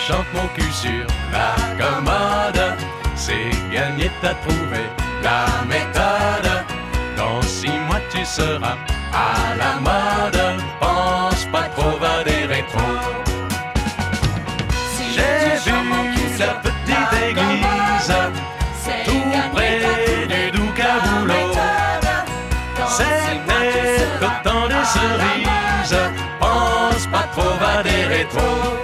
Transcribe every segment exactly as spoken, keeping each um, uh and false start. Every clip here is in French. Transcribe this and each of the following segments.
chantes mon cul sur la commode, c'est gagné, t'as trouvé la méthode. Dans six mois tu seras à la mode, pense pas trop, va des rétros. Si J'ai tu chantes mon vu cul la sur petite la église, commode, c'est tout gagné, près t'as trouvé du Douca la Boulot. méthode. Dans six mois, tu C'était seras au temps des à la cerises, mode. pense pas trop, va des rétros.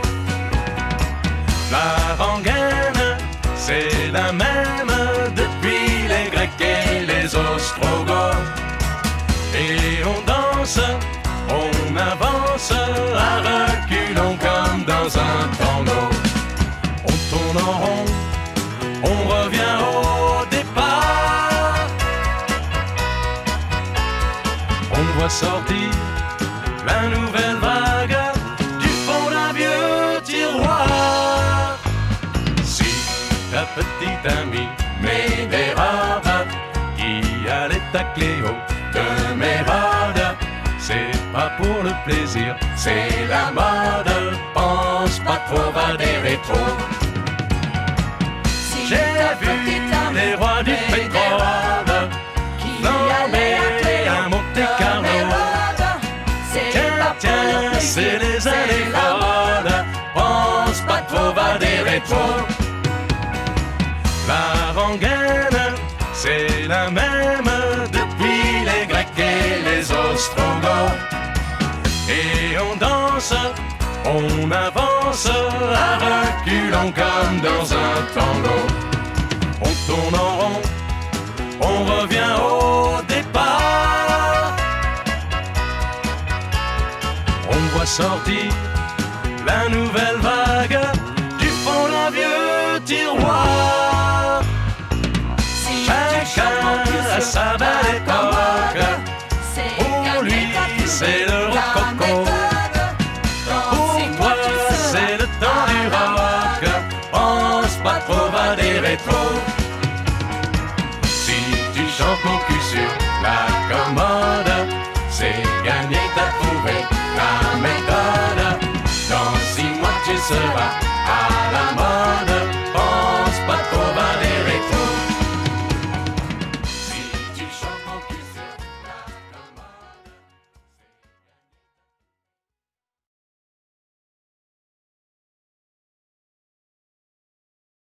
La rengaine, c'est la même depuis les Grecs et les Ostrogoths. Et on danse, on avance à reculons comme dans un tango. On tourne en rond, on revient au départ. On voit sortir la nouvelle vague du fond d'un vieux tiroir. Si ta petite amie met des robes qui allait à Cléo de Mérode, c'est pas pour le plaisir, c'est la mode, pense pas trop, va des rétros. Si J'ai ta vu petite amie les rois du met des pétrole robes qui flamber allaient à Cléo à Monte de Carlo. Mérode, c'est Tiens, pas pour tiens, le plaisir, c'est les c'est années la mode. folles, pense pas trop, va des rétros. La rengaine, c'est la même depuis les Grecs et les Ostrogoths. Et on danse, on avance à reculons comme dans un tango. On tourne en rond, on revient au départ. On voit sortir la nouvelle vague du fond d'un vieux tiroir. Si tu Chacun chantes mon cul a sur sa belle la époque. commode, c'est Pour gagné, lui, t'as trouvé c'est le la rococo. méthode. Dans Pour six toi, mois, tu seras c'est le temps du à la rock. mode. Pense pas trop, va des rétros. Si tu chantes mon cul sur la commode, c'est gagné, t'as trouvé la méthode. Dans six mois, tu seras